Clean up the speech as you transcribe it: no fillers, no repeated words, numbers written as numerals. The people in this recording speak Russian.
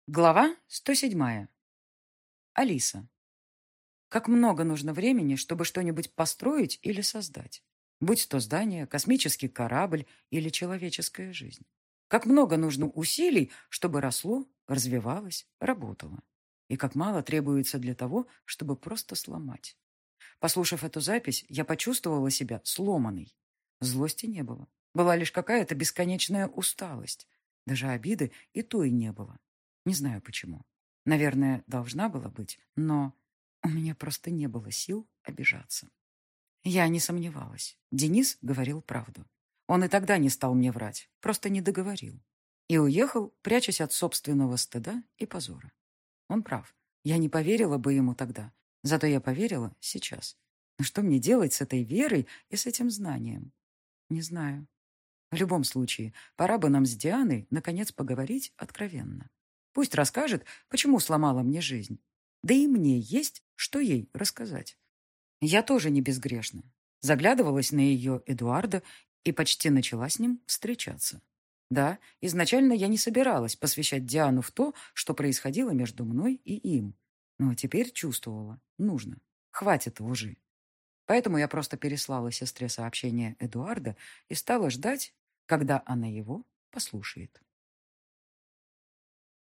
Глава 107. Алиса. Как много нужно времени, чтобы что-нибудь построить или создать? Будь то здание, космический корабль или человеческая жизнь. Как много нужно усилий, чтобы росло, развивалось, работало. И как мало требуется для того, чтобы просто сломать. Послушав эту запись, я почувствовала себя сломанной. Злости не было. Была лишь какая-то бесконечная усталость. Даже обиды и той не было. Не знаю почему. Наверное, должна была быть, но у меня просто не было сил обижаться. Я не сомневалась. Денис говорил правду. Он и тогда не стал мне врать, просто не договорил. И уехал, прячась от собственного стыда и позора. Он прав. Я не поверила бы ему тогда. Зато я поверила сейчас. Но что мне делать с этой верой и с этим знанием? Не знаю. В любом случае, пора бы нам с Дианой наконец поговорить откровенно. Пусть расскажет, почему сломала мне жизнь. Да и мне есть, что ей рассказать. Я тоже не безгрешна. Заглядывалась на ее Эдуарда и почти начала с ним встречаться. Да, изначально я не собиралась посвящать Диану в то, что происходило между мной и им. Но теперь чувствовала. Нужно. Хватит лжи. Поэтому я просто переслала сестре сообщение Эдуарда и стала ждать, когда она его послушает.